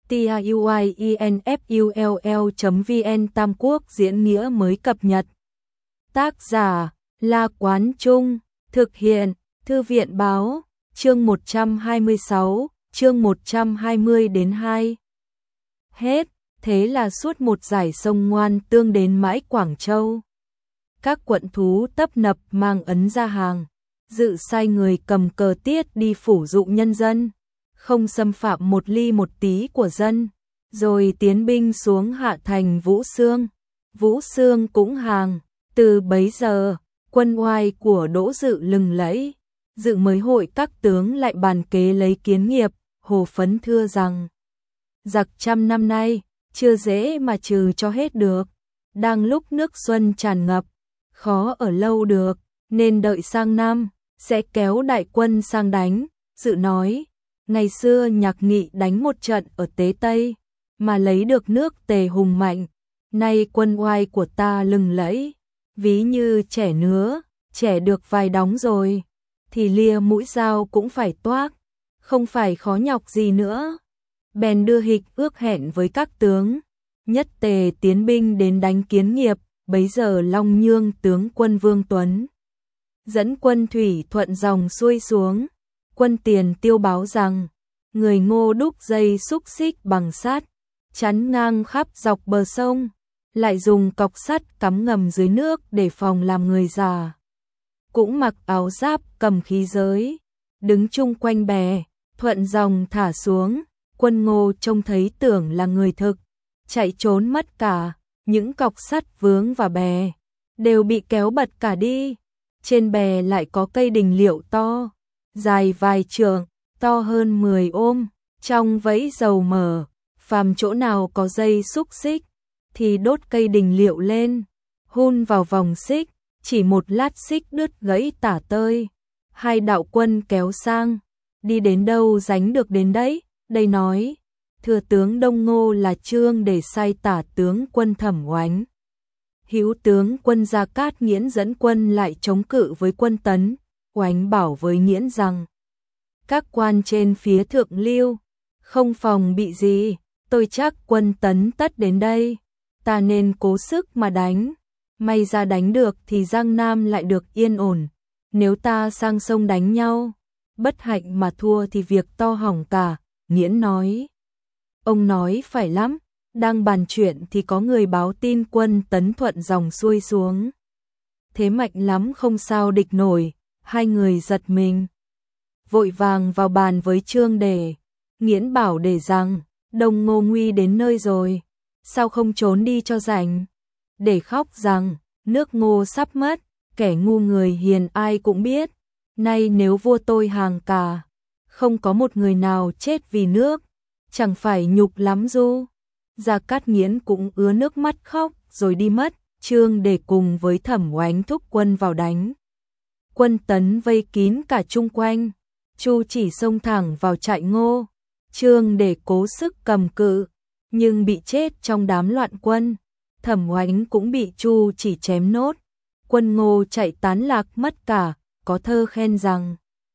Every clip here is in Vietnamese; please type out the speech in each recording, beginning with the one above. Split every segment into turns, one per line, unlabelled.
tiuinfull.vn Tam Quốc diễn nghĩa mới cập nhật. Tác giả La Quán Trung, thực hiện Thư viện Báo, chương 126, chương 120 đến 2. Hết, thế là suốt một dải sông Ngoan Tương đến mãi Quảng Châu. Các quận thú tấp nập mang ấn ra hàng, dự sai người cầm cờ tiết đi phủ dụ nhân dân, không xâm phạm một ly một tí của dân, rồi tiến binh xuống hạ thành Vũ Xương. Vũ Xương cũng hàng, từ bấy giờ, quân oai của Đỗ Dự lừng lẫy. Dự mới hội các tướng lại bàn kế lấy Kiến Nghiệp, Hồ Phấn thưa rằng: giặc trăm năm nay, chưa dễ mà trừ cho hết được, đang lúc nước xuân tràn ngập, khó ở lâu được, nên đợi sang năm, sẽ kéo đại quân sang đánh. Dự nói, ngày xưa Nhạc Nghị đánh một trận ở Tế Tây, mà lấy được nước Tề hùng mạnh, nay quân oai của ta lừng lẫy, ví như trẻ nứa, trẻ được vài đóng rồi, thì lia mũi dao cũng phải toác, không phải khó nhọc gì nữa. Bèn đưa hịch ước hẹn với các tướng, nhất tề tiến binh đến đánh Kiến Nghiệp. Bấy giờ Long Nhương tướng quân Vương Tuấn dẫn quân thủy thuận dòng xuôi xuống, quân tiền tiêu báo rằng người Ngô đúc dây xúc xích bằng sắt, chắn ngang khắp dọc bờ sông, lại dùng cọc sắt cắm ngầm dưới nước để phòng làm người già. Cũng mặc áo giáp cầm khí giới, đứng chung quanh bè, thuận dòng thả xuống. Quân Ngô trông thấy tưởng là người thực, chạy trốn mất cả, những cọc sắt vướng vào bè đều bị kéo bật cả đi. Trên bè lại có cây đình liệu to, dài vài trượng, to hơn 10 ôm, trong vẫy dầu mở, phàm chỗ nào có dây xúc xích thì đốt cây đình liệu lên, hun vào vòng xích, chỉ một lát xích đứt gãy tả tơi. Hai đạo quân kéo sang, đi đến đâu dánh được đến đấy. Đây nói, thừa tướng Đông Ngô là Trương để sai tả tướng quân Thẩm Oánh, hữu tướng quân Gia Cát Nghiễn dẫn quân lại chống cự với quân Tấn. Oánh bảo với Nghiễn rằng: các quan trên phía thượng lưu không phòng bị gì, tôi chắc quân Tấn tất đến đây, ta nên cố sức mà đánh. May ra đánh được thì Giang Nam lại được yên ổn, nếu ta sang sông đánh nhau, bất hạnh mà thua thì việc to hỏng cả. Nghiễn nói: ông nói phải lắm. Đang bàn chuyện thì có người báo tin quân Tấn thuận dòng xuôi xuống, thế mạnh lắm không sao địch nổi. Hai người giật mình, vội vàng vào bàn với Trương Đề. Nghiễn bảo Đề rằng: Đông Ngô nguy đến nơi rồi, sao không trốn đi cho rảnh. Để khóc rằng: nước Ngô sắp mất, kẻ ngu người hiền ai cũng biết, nay nếu vua tôi hàng cả, không có một người nào chết vì nước, chẳng phải nhục lắm du. Gia Cát Nghiễn cũng ứa nước mắt khóc rồi đi mất. Trương Đề cùng với Thẩm Oánh thúc quân vào đánh. Quân Tấn vây kín cả chung quanh, Chu Chỉ xông thẳng vào trại Ngô. Trương Đề cố sức cầm cự, nhưng bị chết trong đám loạn quân. Thẩm Oánh cũng bị Chu Chỉ chém nốt. Quân Ngô chạy tán lạc mất cả, có thơ khen rằng: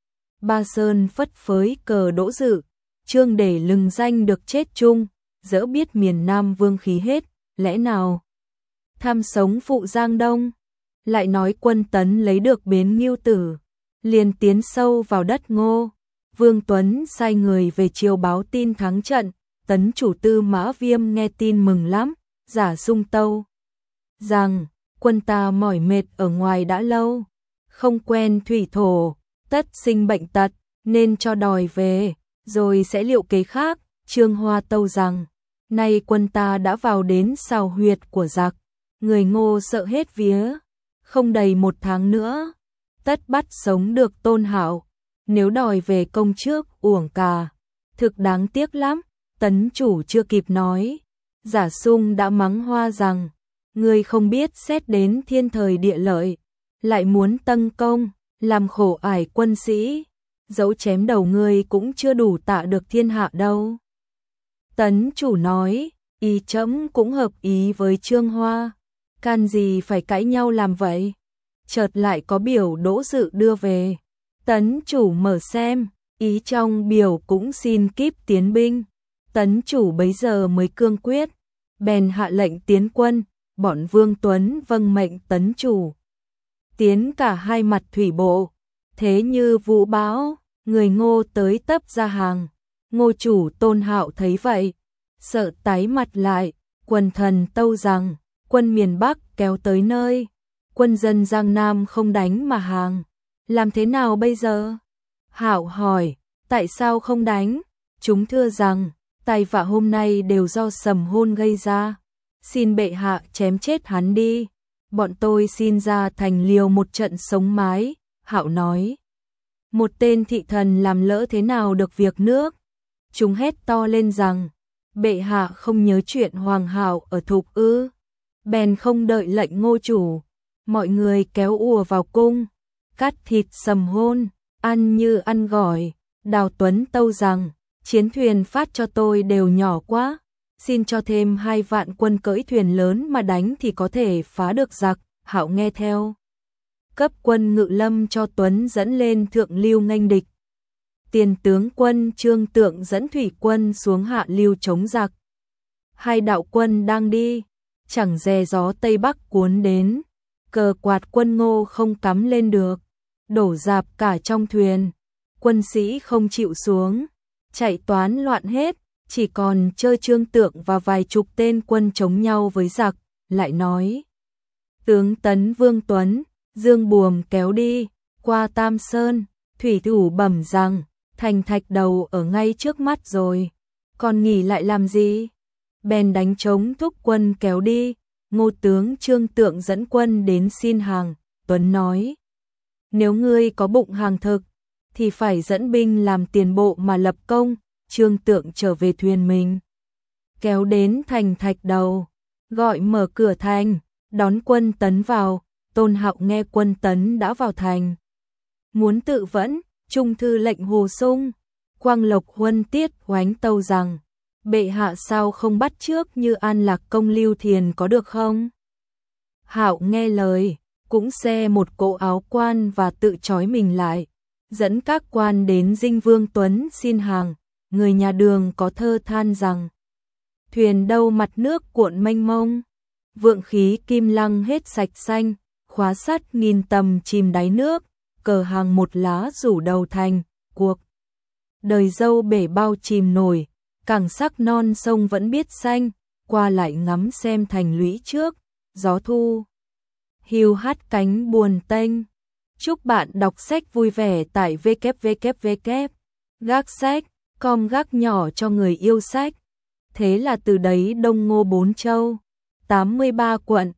Ba sơn phất phới cờ Đỗ Dự, Trương Đề lừng danh được chết chung, dỡ biết miền Nam vương khí hết, lẽ nào tham sống phụ Giang Đông. Lại nói quân Tấn lấy được bến Ngưu Tử, liền tiến sâu vào đất Ngô. Vương Tuấn sai người về chiều báo tin thắng trận. Tấn chủ Tư Mã Viêm nghe tin mừng lắm, giả sung tâu rằng: quân ta mỏi mệt ở ngoài đã lâu, không quen thủy thổ, tất sinh bệnh tật, nên cho đòi về, rồi sẽ liệu kế khác. Trương Hoa tâu rằng: nay quân ta đã vào đến sào huyệt của giặc, người Ngô sợ hết vía, không đầy 1 tháng nữa, tất bắt sống được Tôn Hạo, nếu đòi về công trước uổng cả, thực đáng tiếc lắm. Tấn chủ chưa kịp nói, giả sung đã mắng Hoa rằng: người không biết xét đến thiên thời địa lợi, lại muốn tâng công, làm khổ ải quân sĩ, dẫu chém đầu ngươi cũng chưa đủ tạ được thiên hạ đâu. Tấn chủ nói: ý trẫm cũng hợp ý với Trương Hoa, can gì phải cãi nhau làm vậy. Chợt lại có biểu Đỗ Dự đưa về. Tấn chủ mở xem, ý trong biểu cũng xin kíp tiến binh. Tấn chủ bấy giờ mới cương quyết, bèn hạ lệnh tiến quân, bọn Vương Tuấn vâng mệnh tấn chủ. Tiến cả hai mặt thủy bộ, thế như vũ bão, người Ngô tới tấp ra hàng. Ngô chủ Tôn Hạo thấy vậy, sợ tái mặt lại, quần thần tâu rằng, quân miền Bắc kéo tới nơi, quân dân Giang Nam không đánh mà hàng, làm thế nào bây giờ? Hạo hỏi, tại sao không đánh? Chúng thưa rằng, tai vạ hôm nay đều do Sầm Hôn gây ra, xin bệ hạ chém chết hắn đi, bọn tôi xin ra thành liều một trận sống mái. Hạo nói, một tên thị thần làm lỡ thế nào được việc nước? Chúng hét to lên rằng, bệ hạ không nhớ chuyện Hoàng Hạo ở Thục ư? Bèn không đợi lệnh Ngô chủ, mọi người kéo ùa vào cung, cắt thịt Sầm Hôn, ăn như ăn gỏi. Đào Tuấn tâu rằng, chiến thuyền phát cho tôi đều nhỏ quá, xin cho thêm 2 vạn quân cưỡi thuyền lớn mà đánh thì có thể phá được giặc. Hạo nghe theo, cấp quân ngự lâm cho Tuấn dẫn lên thượng lưu nghênh địch. Tiền tướng quân Trương Tượng dẫn thủy quân xuống hạ lưu chống giặc. Hai đạo quân đang đi, chẳng dè gió Tây Bắc cuốn đến, cờ quạt quân Ngô không cắm lên được, đổ rạp cả trong thuyền, quân sĩ không chịu xuống, chạy toán loạn hết, chỉ còn chơi Trương Tượng và vài chục tên quân chống nhau với giặc. Lại nói, tướng tấn Vương Tuấn, Dương Buồm kéo đi, qua Tam Sơn, thủy thủ bẩm rằng, thành Thạch Đầu ở ngay trước mắt rồi, còn nghỉ lại làm gì? Bèn đánh trống thúc quân kéo đi. Ngô tướng Trương Tượng dẫn quân đến xin hàng. Tuấn nói, nếu ngươi có bụng hàng thực, thì phải dẫn binh làm tiền bộ mà lập công. Trương Tượng trở về thuyền mình, kéo đến thành Thạch Đầu, gọi mở cửa thành, đón quân Tấn vào. Tôn Hạo nghe quân Tấn đã vào thành, muốn tự vẫn, trung thư lệnh Hồ Sung, Quang Lộc Huân Tiết oánh tâu rằng, bệ hạ sao không bắt trước như An Lạc Công Lưu Thiền có được không? Hạo nghe lời, cũng xe một cỗ áo quan và tự trói mình lại, dẫn các quan đến dinh Vương Tuấn xin hàng. Người nhà Đường có thơ than rằng, thuyền đâu mặt nước cuộn mênh mông, vượng khí kim lăng hết sạch xanh, khóa sắt nghìn tầm chìm đáy nước, cờ hàng một lá rủ đầu thành, cuộc đời dâu bể bao chìm nổi, cảng sắc non sông vẫn biết xanh, qua lại ngắm xem thành lũy trước, gió thu hiu hát cánh buồn tênh. Chúc bạn đọc sách vui vẻ tại www.gác sách.com, gác nhỏ cho người yêu sách. Thế là từ đấy Đông Ngô 4 châu, 83 quận,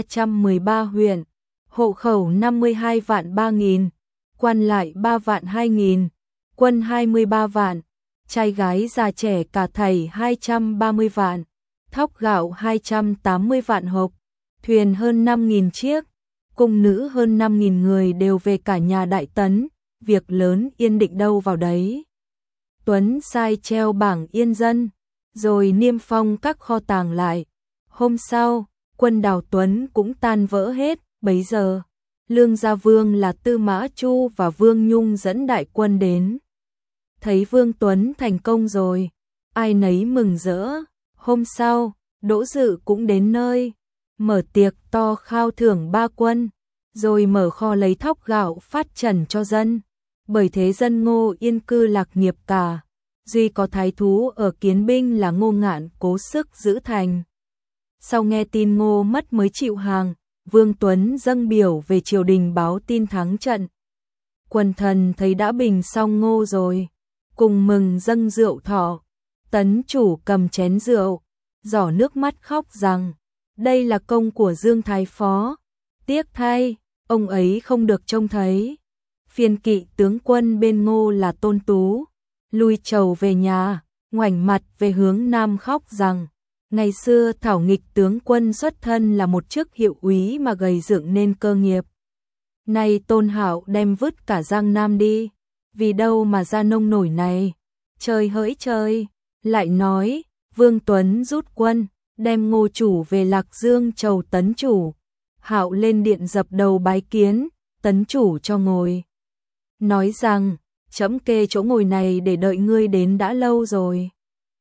313 huyện, hộ khẩu 52 vạn 3.000, quan lại 3 vạn 2.000, quân 23 vạn, trai gái già trẻ cả thảy 230 vạn, thóc gạo 280 vạn hộp, thuyền hơn 5.000 chiếc, cung nữ hơn 5.000 người đều về cả nhà Đại Tấn, việc lớn yên định đâu vào đấy. Tuấn sai treo bảng yên dân, rồi niêm phong các kho tàng lại. Hôm sau, quân Đào Tuấn cũng tan vỡ hết. Bấy giờ, Lương Gia Vương là Tư Mã Chu và Vương Nhung dẫn đại quân đến. Thấy Vương Tuấn thành công rồi, ai nấy mừng rỡ. Hôm sau, Đỗ Dự cũng đến nơi, mở tiệc to khao thưởng 3 quân, rồi mở kho lấy thóc gạo phát trần cho dân. Bởi thế dân Ngô yên cư lạc nghiệp cả, duy có thái thú ở Kiến Binh là Ngô Ngạn cố sức giữ thành. Sau nghe tin Ngô mất mới chịu hàng, Vương Tuấn dâng biểu về triều đình báo tin thắng trận. Quần thần thấy đã bình xong Ngô rồi, cùng mừng dâng rượu thọ. Tấn chủ cầm chén rượu, giỏ nước mắt khóc rằng, đây là công của Dương Thái Phó, tiếc thay, ông ấy không được trông thấy. Phiên kỵ tướng quân bên Ngô là Tôn Tú, lui trầu về nhà, ngoảnh mặt về hướng nam khóc rằng, ngày xưa thảo nghịch tướng quân xuất thân là một chức hiệu úy mà gầy dựng nên cơ nghiệp. Nay Tôn Hạo đem vứt cả Giang Nam đi, vì đâu mà ra nông nổi này. Trời hỡi trời, lại nói, Vương Tuấn rút quân, đem Ngô chủ về Lạc Dương chầu Tấn chủ. Hạo lên điện dập đầu bái kiến, Tấn chủ cho ngồi. Nói rằng, trẫm kê chỗ ngồi này để đợi ngươi đến đã lâu rồi.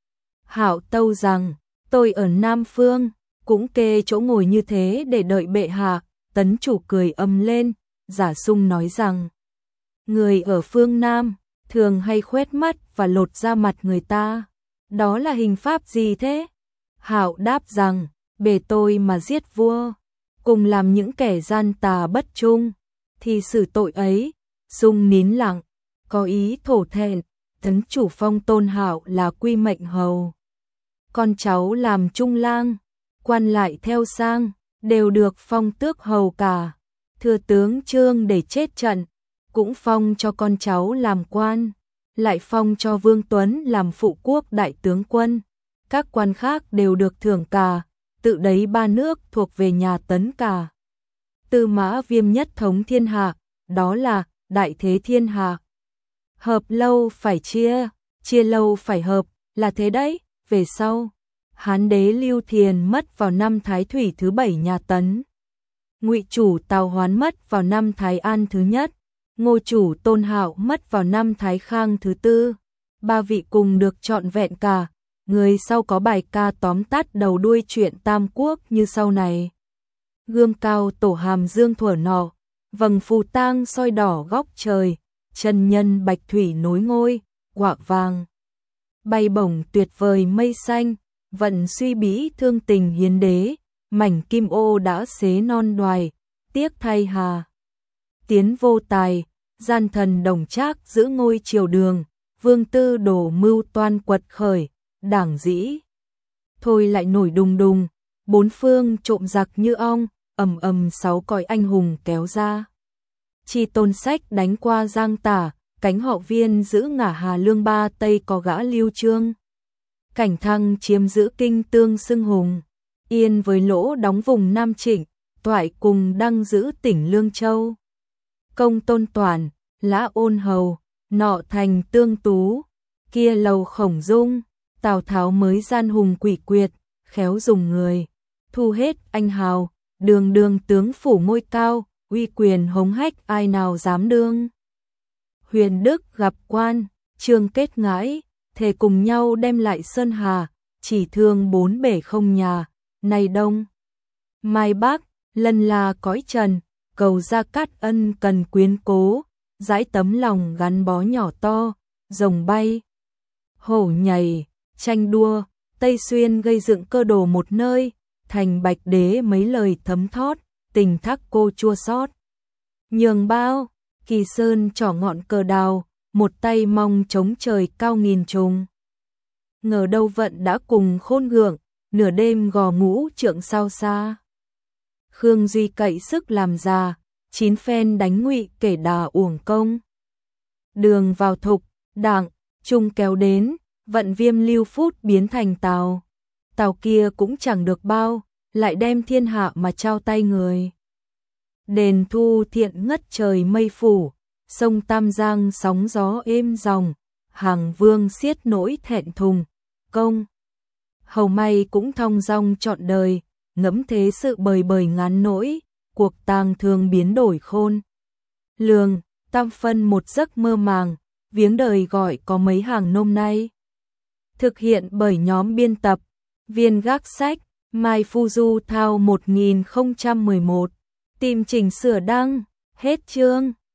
Hạo tâu rằng, tôi ở Nam Phương, cũng kê chỗ ngồi như thế để đợi bệ hạ. Tấn chủ cười ầm lên, Giả Sung nói rằng, người ở phương Nam thường hay khoét mắt và lột da mặt người ta. Đó là hình pháp gì thế? Hạo đáp rằng, bề tôi mà giết vua, cùng làm những kẻ gian tà bất trung, thì xử tội ấy. Sung nín lặng, có ý thổ thẹn. Tấn chủ phong Tôn Hạo là quy mệnh hầu, con cháu làm trung lang, quan lại theo sang, đều được phong tước hầu cả. Thừa tướng Trương để chết trận, cũng phong cho con cháu làm quan, lại phong cho Vương Tuấn làm phụ quốc đại tướng quân. Các quan khác đều được thưởng cả, tự đấy ba nước thuộc về nhà Tấn cả. Tư Mã Viêm nhất thống thiên hạ, đó là đại thế thiên hạ. Hợp lâu phải chia, chia lâu phải hợp, là thế đấy. Về sau, Hán đế Lưu Thiền mất vào năm Thái Thủy thứ 7 nhà Tấn. Ngụy chủ Tào Hoán mất vào năm Thái An thứ nhất. Ngô chủ Tôn Hạo mất vào năm Thái Khang thứ tư. Ba vị cùng được trọn vẹn cả. Người sau có bài ca tóm tắt đầu đuôi chuyện Tam Quốc như sau này. Gươm cao tổ hàm dương thuở nọ, vầng phù tang soi đỏ góc trời, chân nhân bạch thủy nối ngôi, quạ vàng bay bổng tuyệt vời mây xanh, vận suy bĩ thương tình hiến đế, mảnh kim ô đã xế non đoài, tiếc thay hà. Tiến vô tài, gian thần đồng trác giữ ngôi triều đường, vương tư đổ mưu toan quật khởi, đảng dĩ thôi lại nổi đùng đùng, bốn phương trộm giặc như ong, ầm ầm sáu cõi anh hùng kéo ra. Chi Tôn Sách đánh qua Giang Tả, cánh họ Viên giữ ngả Hà Lương Ba Tây có gã Lưu Trương. Cảnh Thăng chiếm giữ Kinh Tương xưng hùng, Yên với Lỗ đóng vùng Nam Trịnh, Toại cùng Đăng giữ tỉnh Lương Châu. Công Tôn Toản, Lã Ôn Hầu, nọ thành Tương Tú, kia lầu Khổng Dung, Tào Tháo mới gian hùng quỷ quyệt, khéo dùng người, thu hết anh hào, đường đường tướng phủ ngôi cao, uy quyền hống hách ai nào dám đương. Huyền Đức gặp quan, Trương kết ngãi, thề cùng nhau đem lại Sơn Hà, chỉ thương bốn bể không nhà, nay đông. Mai Bắc, lần là cõi trần, cầu Gia Cát ân cần quyến cố, dãi tấm lòng gắn bó nhỏ to, rồng bay, hổ nhảy, tranh đua, Tây Xuyên gây dựng cơ đồ một nơi, thành Bạch Đế mấy lời thấm thót, tình thác cô chua xót. Nhường bao, Kỳ Sơn trỏ ngọn cờ đào, một tay mong chống trời cao nghìn trùng. Ngờ đâu vận đã cùng khôn gượng, nửa đêm gò ngũ trượng sao xa. Khương Duy cậy sức làm già, chín phen đánh Ngụy kể đà uổng công. Đường vào thục, đặng, trung kéo đến, vận Viêm lưu phút biến thành Tào. Tào kia cũng chẳng được bao, lại đem thiên hạ mà trao tay người. Đền Thu thiện ngất trời mây phủ, sông Tam Giang sóng gió êm dòng, hàng vương xiết nỗi thẹn thùng, công. Hầu may cũng thong dong trọn đời, ngẫm thế sự bời bời ngán nỗi, cuộc tang thương biến đổi khôn. Lường, tam phân một giấc mơ màng, viếng đời gọi có mấy hàng nôm nay. Thực hiện bởi nhóm biên tập, Viên Gác Sách, Mai Phu Du Thao 1011, tìm chỉnh sửa đăng, hết chương.